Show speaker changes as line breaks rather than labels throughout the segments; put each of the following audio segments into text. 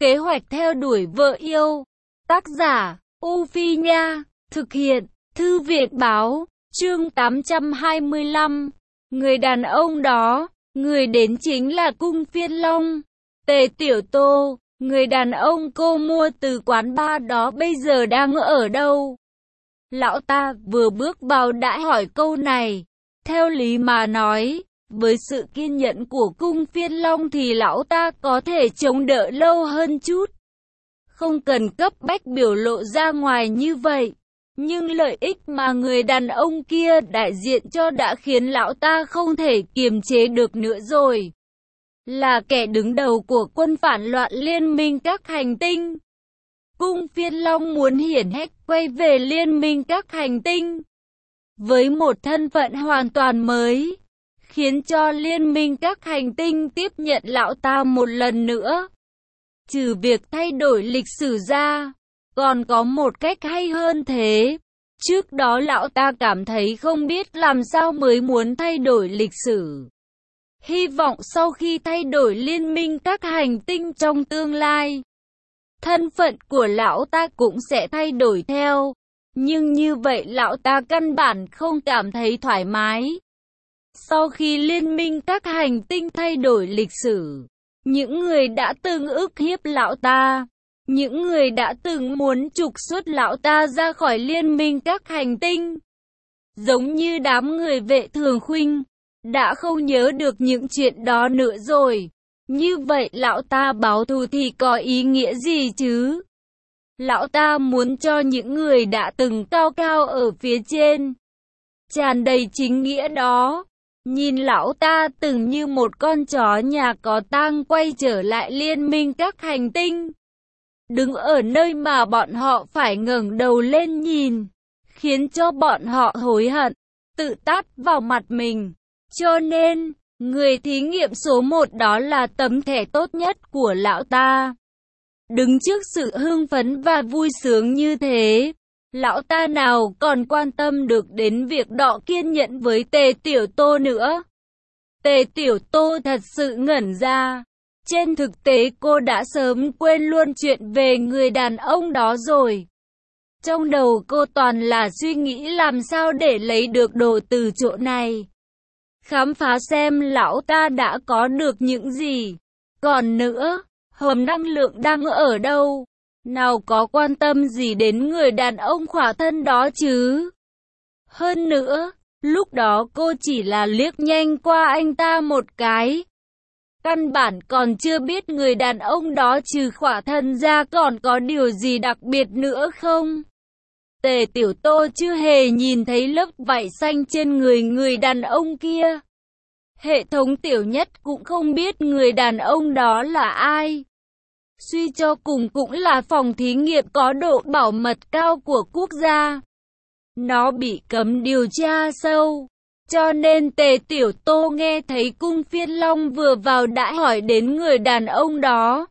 Kế hoạch theo đuổi vợ yêu. Tác giả, U Phi Nha. Thực hiện, Thư viện Báo. Chương 825. Người đàn ông đó, người đến chính là Cung Phiên Long. Tề Tiểu Tô, người đàn ông cô mua từ quán bar đó bây giờ đang ở đâu? Lão ta vừa bước vào đã hỏi câu này. Theo lý mà nói, với sự kiên nhẫn của Cung Phiên Long thì lão ta có thể chống đỡ lâu hơn chút. Không cần cấp bách biểu lộ ra ngoài như vậy. Nhưng lợi ích mà người đàn ông kia đại diện cho đã khiến lão ta không thể kiềm chế được nữa rồi. Là kẻ đứng đầu của quân phản loạn Liên minh các hành tinh. Cung Phiên Long muốn hiển hách quay về Liên minh các hành tinh. Với một thân phận hoàn toàn mới, khiến cho Liên minh các hành tinh tiếp nhận lão ta một lần nữa. Trừ việc thay đổi lịch sử ra, còn có một cách hay hơn thế. Trước đó lão ta cảm thấy không biết làm sao mới muốn thay đổi lịch sử. Hy vọng sau khi thay đổi liên minh các hành tinh trong tương lai, thân phận của lão ta cũng sẽ thay đổi theo. Nhưng như vậy lão ta căn bản không cảm thấy thoải mái. Sau khi liên minh các hành tinh thay đổi lịch sử, những người đã từng ức hiếp lão ta, những người đã từng muốn trục xuất lão ta ra khỏi liên minh các hành tinh, giống như đám người Vệ Thường Khuynh, đã không nhớ được những chuyện đó nữa rồi. Như vậy lão ta báo thù thì có ý nghĩa gì chứ? Lão ta muốn cho những người đã từng cao cao ở phía trên, tràn đầy chính nghĩa đó. Nhìn lão ta từng như một con chó nhà có tang quay trở lại liên minh các hành tinh, đứng ở nơi mà bọn họ phải ngẩng đầu lên nhìn, khiến cho bọn họ hối hận, tự tát vào mặt mình. Cho nên, người thí nghiệm số 1 đó là tấm thẻ tốt nhất của lão ta. Đứng trước sự hưng phấn và vui sướng như thế, lão ta nào còn quan tâm được đến việc đọ kiên nhẫn với Tề Tiểu Tô nữa. Tề Tiểu Tô thật sự ngẩn ra. Trên thực tế cô đã sớm quên luôn chuyện về người đàn ông đó rồi. Trong đầu cô toàn là suy nghĩ làm sao để lấy được đồ từ chỗ này. Khám phá xem lão ta đã có được những gì. Còn nữa, hầm năng lượng đang ở đâu? Nào có quan tâm gì đến người đàn ông khỏa thân đó chứ? Hơn nữa, lúc đó cô chỉ là liếc nhanh qua anh ta một cái. Căn bản còn chưa biết người đàn ông đó trừ khỏa thân ra còn có điều gì đặc biệt nữa không? Tề Tiểu Tô chưa hề nhìn thấy lớp vảy xanh trên người đàn ông kia. Hệ thống tiểu nhất cũng không biết người đàn ông đó là ai. Suy cho cùng cũng là phòng thí nghiệm có độ bảo mật cao của quốc gia. Nó bị cấm điều tra sâu. Cho nên Tề Tiểu Tô nghe thấy Cung Phiên Long vừa vào đã hỏi đến người đàn ông đó.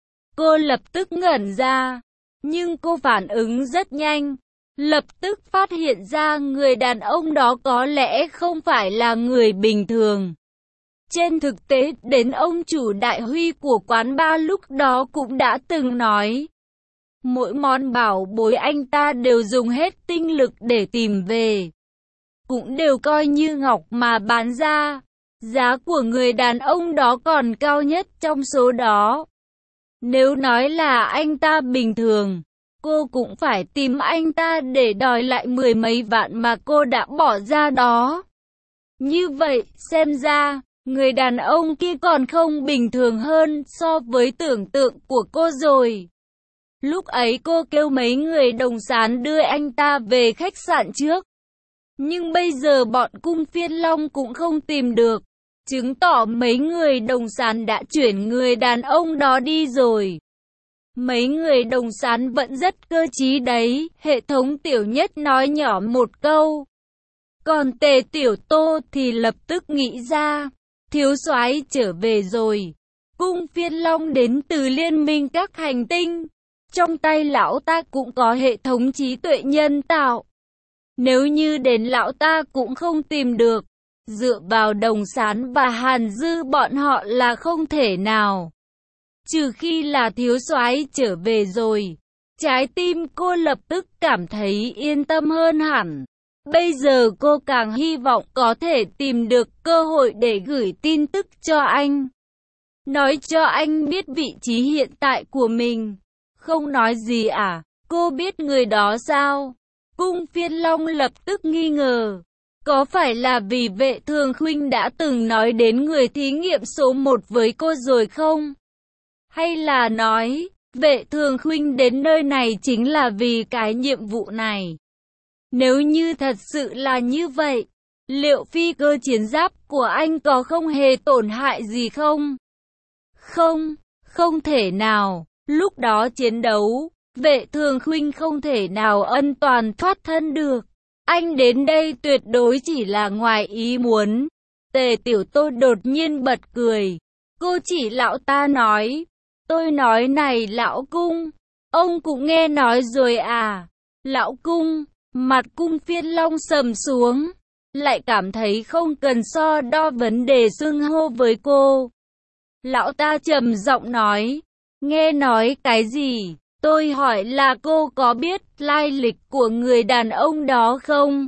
Cô lập tức ngẩn ra. Nhưng cô phản ứng rất nhanh. Lập tức phát hiện ra người đàn ông đó có lẽ không phải là người bình thường. Trên thực tế, đến ông chủ Đại Huy của quán bar lúc đó cũng đã từng nói. Mỗi món bảo bối anh ta đều dùng hết tinh lực để tìm về. Cũng đều coi như ngọc mà bán ra. Giá của người đàn ông đó còn cao nhất trong số đó. Nếu nói là anh ta bình thường, cô cũng phải tìm anh ta để đòi lại 10 mấy vạn mà cô đã bỏ ra đó. Như vậy, xem ra, người đàn ông kia còn không bình thường hơn so với tưởng tượng của cô rồi. Lúc ấy cô kêu mấy người đồng sán đưa anh ta về khách sạn trước. Nhưng bây giờ bọn Cung Phiên Long cũng không tìm được, chứng tỏ mấy người đồng sán đã chuyển người đàn ông đó đi rồi. Mấy người đồng sán vẫn rất cơ trí đấy, hệ thống tiểu nhất nói nhỏ một câu. Còn Tề Tiểu Tô thì lập tức nghĩ ra, thiếu soái trở về rồi. Cung Phiên Long đến từ liên minh các hành tinh. Trong tay lão ta cũng có hệ thống trí tuệ nhân tạo. Nếu như đến lão ta cũng không tìm được, dựa vào đồng sán và Hàn Dư bọn họ là không thể nào. trừ khi là thiếu soái trở về rồi. Trái tim cô lập tức cảm thấy yên tâm hơn hẳn. Bây giờ cô càng hy vọng có thể tìm được cơ hội để gửi tin tức cho anh. Nói cho anh biết vị trí hiện tại của mình. Không nói gì à? Cô biết người đó sao? Cung Phiên Long lập tức nghi ngờ. Có phải là vì Vệ Thường Khuynh đã từng nói đến người thí nghiệm số 1 với cô rồi không? Hay là nói, Vệ Thường Khuynh đến nơi này chính là vì cái nhiệm vụ này? Nếu như thật sự là như vậy, liệu phi cơ chiến giáp của anh có không hề tổn hại gì không? Không, không thể nào. Lúc đó chiến đấu, Vệ Thường Khuynh không thể nào an toàn thoát thân được. Anh đến đây tuyệt đối chỉ là ngoài ý muốn. Tề Tiểu Tô đột nhiên bật cười. Cô chỉ lão ta nói. Tôi nói này lão cung, ông cũng nghe nói rồi à? Lão cung, mặt Cung Phiên Long sầm xuống, lại cảm thấy không cần so đo vấn đề xưng hô với cô. Lão ta trầm giọng nói, nghe nói cái gì? Tôi hỏi là cô có biết lai lịch của người đàn ông đó không?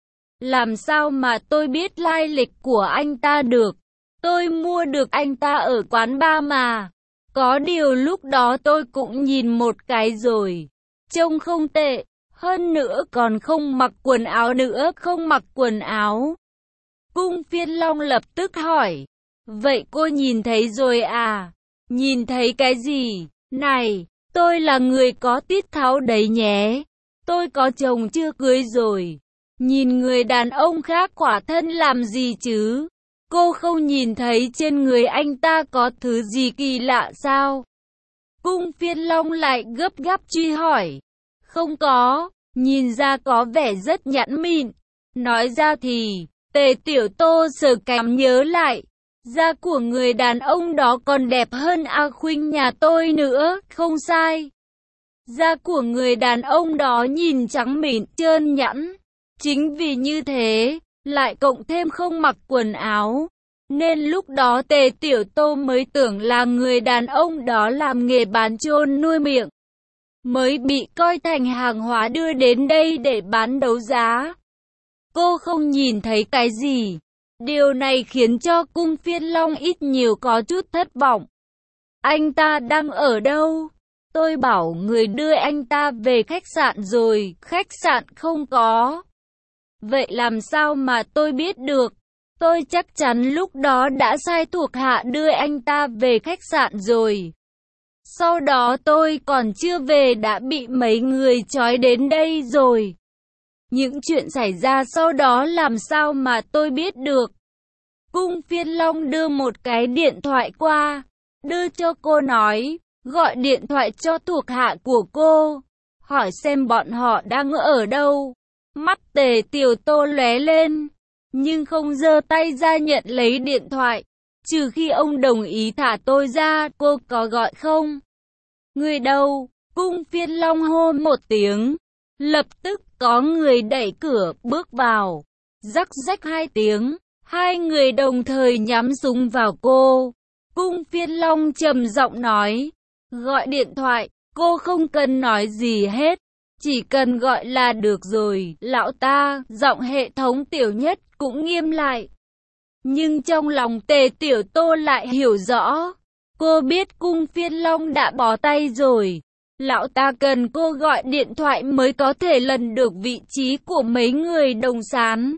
Làm sao mà tôi biết lai lịch của anh ta được? Tôi mua được anh ta ở quán bar mà. Có điều lúc đó tôi cũng nhìn một cái rồi. Trông không tệ. Hơn nữa còn không mặc quần áo nữa, không mặc quần áo. Cung Phiên Long lập tức hỏi. Vậy cô nhìn thấy rồi à? Nhìn thấy cái gì? Này, tôi là người có tiết tháo đấy nhé. Tôi có chồng chưa cưới rồi. Nhìn người đàn ông khác khỏa thân làm gì chứ? Cô không nhìn thấy trên người anh ta có thứ gì kỳ lạ sao? Cung Phiên Long lại gấp gáp truy hỏi. Không có, nhìn ra có vẻ rất nhẵn mịn. Nói ra thì, Tề Tiểu Tô sờ cằm nhớ lại. Da của người đàn ông đó còn đẹp hơn A Khuynh nhà tôi nữa, không sai. Da của người đàn ông đó nhìn trắng mịn, trơn nhẵn. Chính vì như thế, lại cộng thêm không mặc quần áo. Nên lúc đó Tề Tiểu Tô mới tưởng là người đàn ông đó làm nghề bán chôn nuôi miệng. Mới bị coi thành hàng hóa đưa đến đây để bán đấu giá. Cô không nhìn thấy cái gì. Điều này khiến cho Cung Phiên Long ít nhiều có chút thất vọng. Anh ta đang ở đâu? Tôi bảo người đưa anh ta về khách sạn rồi, khách sạn không có. Vậy làm sao mà tôi biết được? Tôi chắc chắn lúc đó đã sai thuộc hạ đưa anh ta về khách sạn rồi. Sau đó tôi còn chưa về đã bị mấy người trói đến đây rồi. Những chuyện xảy ra sau đó làm sao mà tôi biết được? Cung Phiên Long đưa một cái điện thoại qua, đưa cho cô nói, gọi điện thoại cho thuộc hạ của cô, hỏi xem bọn họ đang ở đâu. Mắt Tề Tiểu Tô lóe lên, nhưng không giơ tay ra nhận lấy điện thoại. Trừ khi ông đồng ý thả tôi ra, cô có gọi không? Người đâu? Cung Phiên Long hô một tiếng. Lập tức có người đẩy cửa bước vào. Rắc rách hai tiếng. Hai người đồng thời nhắm súng vào cô. Cung Phiên Long trầm giọng nói. Gọi điện thoại, cô không cần nói gì hết. Chỉ cần gọi là được rồi. Lão ta, giọng hệ thống Tiểu Nhất cũng nghiêm lại. Nhưng trong lòng Tề Tiểu Tô lại hiểu rõ. Cô biết Cung Phiên Long đã bỏ tay rồi. Lão ta cần cô gọi điện thoại mới có thể lần được vị trí của mấy người đồng sán.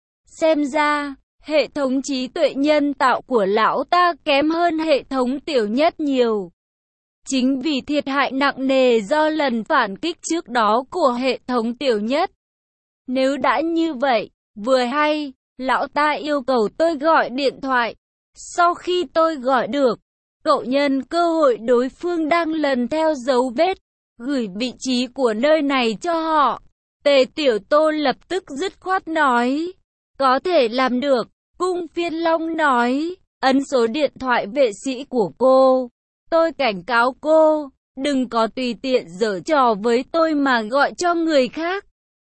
Xem ra, hệ thống trí tuệ nhân tạo của lão ta kém hơn hệ thống Tiểu Nhất nhiều. Chính vì thiệt hại nặng nề do lần phản kích trước đó của hệ thống Tiểu Nhất. Nếu đã như vậy, vừa hay, lão ta yêu cầu tôi gọi điện thoại. Sau khi tôi gọi được, cậu nhân cơ hội đối phương đang lần theo dấu vết, gửi vị trí của nơi này cho họ. Tề Tiểu Tô lập tức dứt khoát nói, có thể làm được. Cung Phiên Long nói, ấn số điện thoại vệ sĩ của cô. Tôi cảnh cáo cô, đừng có tùy tiện giở trò với tôi mà gọi cho người khác.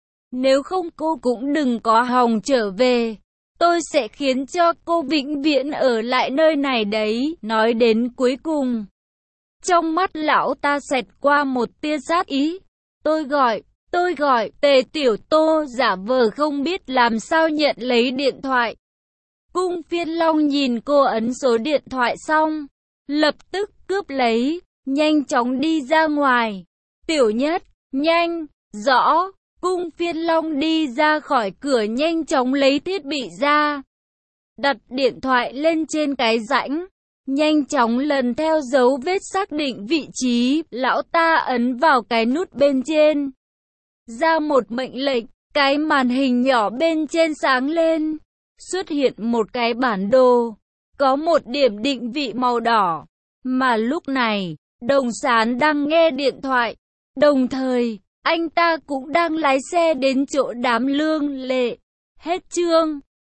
Nếu không cô cũng đừng có hòng trở về. Tôi sẽ khiến cho cô vĩnh viễn ở lại nơi này đấy. Nói đến cuối cùng, Trong mắt lão ta xẹt qua một tia sát ý. Tôi gọi, Tề Tiểu Tô giả vờ không biết làm sao nhận lấy điện thoại. Cung Phiên Long nhìn cô ấn số điện thoại xong, lập tức cướp lấy, nhanh chóng đi ra ngoài. Tiểu Nhất, nhanh, rõ. Cung Phiên Long đi ra khỏi cửa nhanh chóng lấy thiết bị ra, đặt điện thoại lên trên cái rãnh, nhanh chóng lần theo dấu vết xác định vị trí. Lão ta ấn vào cái nút bên trên, ra một mệnh lệnh, cái màn hình nhỏ bên trên sáng lên, xuất hiện một cái bản đồ, có một điểm định vị màu đỏ. Mà lúc này, Đồng Sán đang nghe điện thoại, đồng thời, anh ta cũng đang lái xe đến chỗ đám Lương Lệ. Hết chương.